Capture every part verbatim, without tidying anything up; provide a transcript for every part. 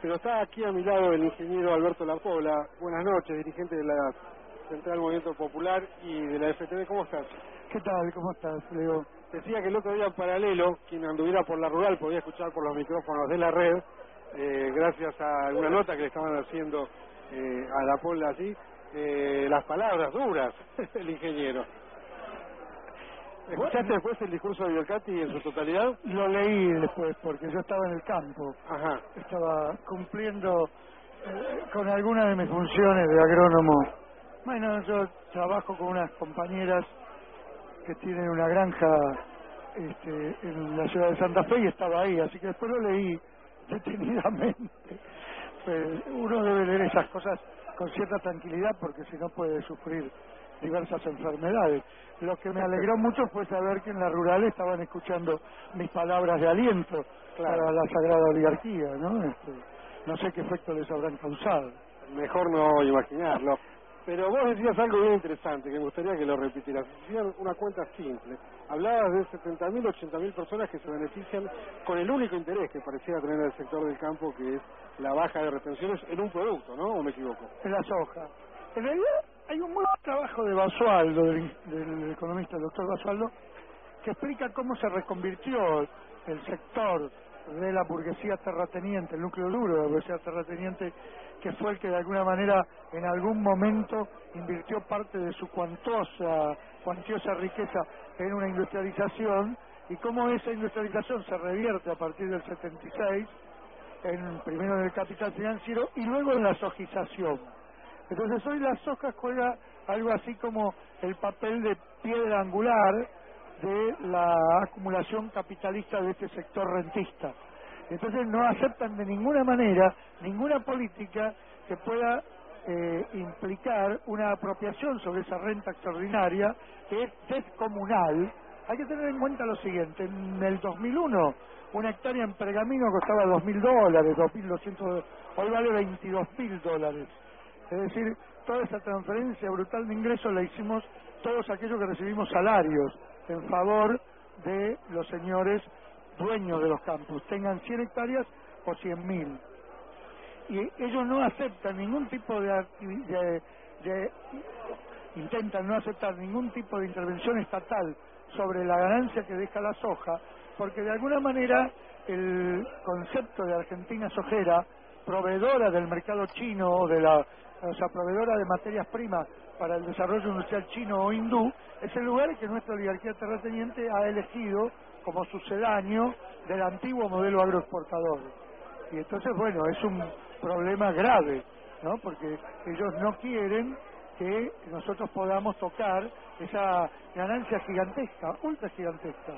Pero está aquí a mi lado el ingeniero Alberto Lapola. Buenas noches, dirigente de la Central Movimiento Popular y de la F T V. ¿Cómo estás? ¿Qué tal? ¿Cómo estás, Leo? Decía que el otro día en paralelo, quien anduviera por la rural podía escuchar por los micrófonos de la red, eh, gracias a una nota que le estaban haciendo eh, a Lapola allí, eh, las palabras duras del ingeniero. ¿Escuchaste después el discurso de Biolcati en su totalidad? Lo leí después porque yo estaba en el campo. Ajá. Estaba cumpliendo eh, con algunas de mis funciones de agrónomo. Bueno, yo trabajo con unas compañeras que tienen una granja este, en la ciudad de Santa Fe y estaba ahí, así que después lo leí detenidamente. Pues uno debe leer esas cosas con cierta tranquilidad porque si no puede sufrir diversas enfermedades. Lo que me alegró mucho fue saber que en la rural estaban escuchando mis palabras de aliento Claro. para la Sagrada Oligarquía, ¿no? Este, no sé qué efecto les habrán causado. Mejor no imaginarlo. Pero vos decías algo bien interesante, que me gustaría que lo repitieras. Hicieron una cuenta simple. Hablabas de setenta mil, ochenta mil personas que se benefician con el único interés que pareciera tener el sector del campo, que es la baja de retenciones en un producto, ¿no? ¿O me equivoco? En la soja. En realidad hay un buen trabajo de Basualdo, del, del economista, el doctor Basualdo, que explica cómo se reconvirtió el sector de la burguesía terrateniente, el núcleo duro de la burguesía terrateniente, que fue el que de alguna manera en algún momento invirtió parte de su cuantiosa, cuantiosa riqueza en una industrialización, y cómo esa industrialización se revierte a partir del setenta y seis, en, primero en el capital financiero y luego en la sojización. Entonces hoy la soja juega algo así como el papel de piedra angular de la acumulación capitalista de este sector rentista. Entonces no aceptan de ninguna manera ninguna política que pueda eh, implicar una apropiación sobre esa renta extraordinaria que es descomunal. Hay que tener en cuenta lo siguiente: en el dos mil uno una hectárea en Pergamino costaba dos mil dólares, dos mil doscientos, hoy vale veintidós mil dólares. Es decir, toda esa transferencia brutal de ingresos la hicimos todos aquellos que recibimos salarios en favor de los señores dueños de los campos, tengan cien hectáreas o cien mil. Y ellos no aceptan ningún tipo de, de, de intentan no aceptar ningún tipo de intervención estatal sobre la ganancia que deja la soja, porque de alguna manera el concepto de Argentina sojera, proveedora del mercado chino, o de la, o sea, proveedora de materias primas para el desarrollo industrial chino o hindú, es el lugar que nuestra oligarquía terrateniente ha elegido como sucedáneo del antiguo modelo agroexportador. Y entonces, bueno, es un problema grave, ¿no? Porque ellos no quieren que nosotros podamos tocar esa ganancia gigantesca, ultra gigantesca.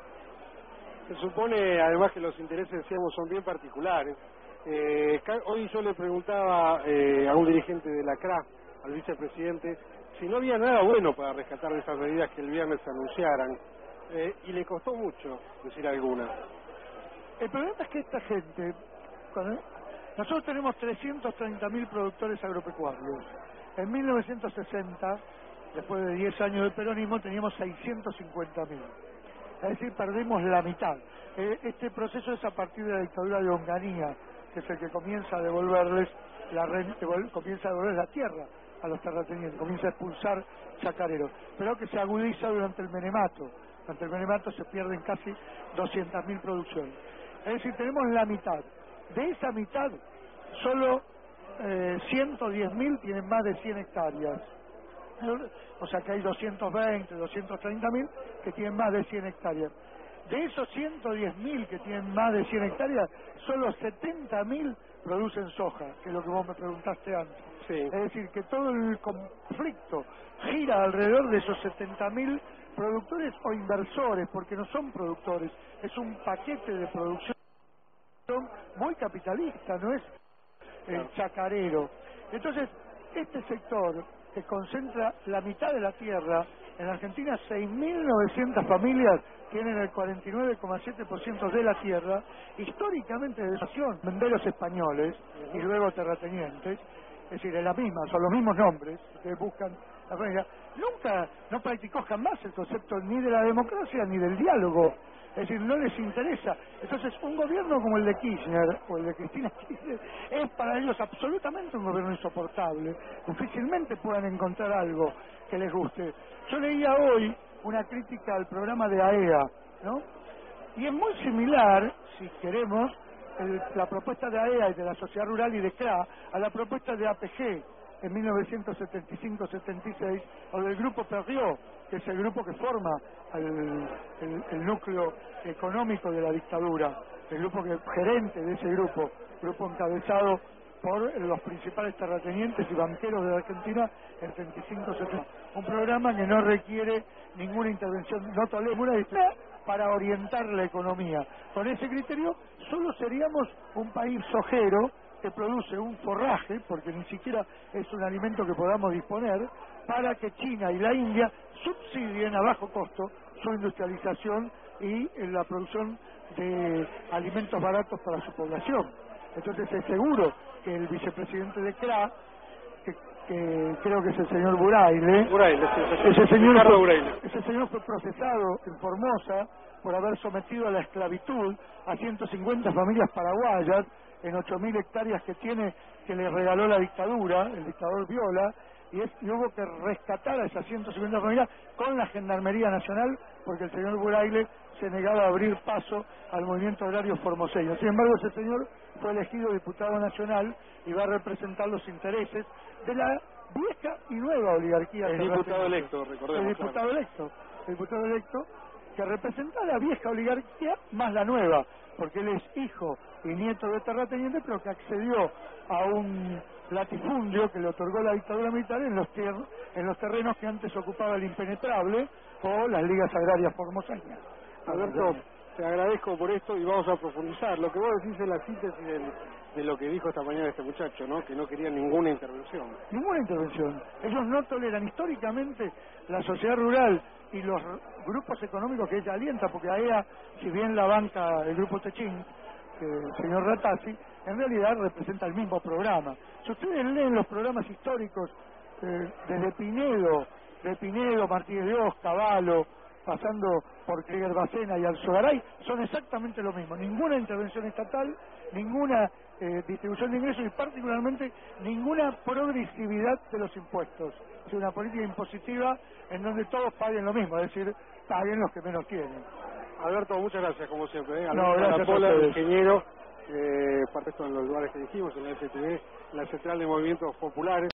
Se supone, además, que los intereses, decíamos, son bien particulares. Eh, hoy yo le preguntaba eh, a un dirigente de la C R A, al vicepresidente, si no había nada bueno para rescatar de esas medidas que el viernes se anunciaran, eh, y le costó mucho decir alguna. El problema es que esta gente, cuando, nosotros tenemos trescientos treinta mil productores agropecuarios. En mil novecientos sesenta, después de diez años de peronismo, teníamos seiscientos cincuenta mil. Es decir, perdimos la mitad. Eh, este proceso es a partir de la dictadura de Onganía, que es el que comienza a devolverles la renta, comienza a devolver la tierra a los terratenientes, comienza a expulsar chacareros, pero que se agudiza durante el menemato. Durante el menemato se pierden casi doscientas mil producciones. Es decir, tenemos la mitad. De esa mitad, solo eh, ciento diez mil tienen más de cien hectáreas. O sea que hay doscientos veinte, doscientos treinta mil que tienen más de cien hectáreas. De esos ciento diez mil que tienen más de cien hectáreas, solo setenta mil producen soja, que es lo que vos me preguntaste antes. Sí. Es decir, que todo el conflicto gira alrededor de esos setenta mil productores o inversores, porque no son productores, es un paquete de producción muy capitalista, no es el chacarero. Entonces, este sector que concentra la mitad de la tierra, en Argentina seis mil novecientas familias tienen el cuarenta y nueve coma siete por ciento de la tierra, históricamente de nación, menderos españoles y luego terratenientes, es decir, es la misma, son los mismos nombres, ustedes buscan la familia, nunca, no practicó jamás el concepto ni de la democracia ni del diálogo. Es decir, no les interesa. Entonces, un gobierno como el de Kirchner o el de Cristina Kirchner es para ellos absolutamente un gobierno insoportable. Difícilmente puedan encontrar algo que les guste. Yo leía hoy una crítica al programa de A E A, ¿no? Y es muy similar, si queremos, el, la propuesta de A E A y de la Sociedad Rural y de C R A a la propuesta de A P G en mil novecientos setenta y cinco setenta y seis o del Grupo Perriot, que es el grupo que forma el, el, el núcleo económico de la dictadura, el grupo que gerente de ese grupo, grupo encabezado por los principales terratenientes y banqueros de la Argentina en setenta y cinco setenta. Un programa que no requiere ninguna intervención, no tolera ninguna distracción para orientar la economía. Con ese criterio solo seríamos un país sojero que produce un forraje, porque ni siquiera es un alimento que podamos disponer, para que China y la India subsidien a bajo costo su industrialización y la producción de alimentos baratos para su población. Entonces es seguro que el vicepresidente de C R A, que, que creo que es el señor Buraile, Buraile, sí, ese, señor Ricardo fue, Buraile. ese señor fue procesado en Formosa por haber sometido a la esclavitud a ciento cincuenta familias paraguayas en ocho mil hectáreas que tiene, que le regaló la dictadura, el dictador Viola, y, es, y hubo que rescatar a esas ciento cincuenta familias con la Gendarmería Nacional, porque el señor Buraile se negaba a abrir paso al movimiento agrario formoseño. Sin embargo, ese señor fue elegido diputado nacional y va a representar los intereses de la vieja y nueva oligarquía. El diputado electo, recordemos. El diputado claro. electo, el diputado electo que representa a la vieja oligarquía más la nueva, porque él es hijo y nieto de terrateniente, pero que accedió a un latifundio que le otorgó la dictadura militar en los, ter en los terrenos que antes ocupaba el impenetrable o las ligas agrarias formoseñas. Alberto, te agradezco por esto y vamos a profundizar. Lo que vos decís es la síntesis del, de lo que dijo esta mañana este muchacho, ¿no? Que no quería ninguna intervención. Ninguna intervención. Ellos no toleran históricamente la sociedad rural y los grupos económicos que ella alienta, porque a ella, si bien la banca el grupo Techín, el señor Ratazzi, en realidad representa el mismo programa. Si ustedes leen los programas históricos eh, desde Pinedo, de Pinedo, Martínez de Oz, Cavallo, pasando por Krieger Bacena y Alzogaray, son exactamente lo mismo. Ninguna intervención estatal, ninguna eh, distribución de ingresos y particularmente ninguna progresividad de los impuestos. Es una política impositiva en donde todos paguen lo mismo, es decir, paguen los que menos tienen. Alberto, muchas gracias como siempre. ¿eh? No, gracias Pola, a ustedes. ingeniero, eh, para esto en los lugares que dijimos, en la S T V, la Central de Movimientos Populares.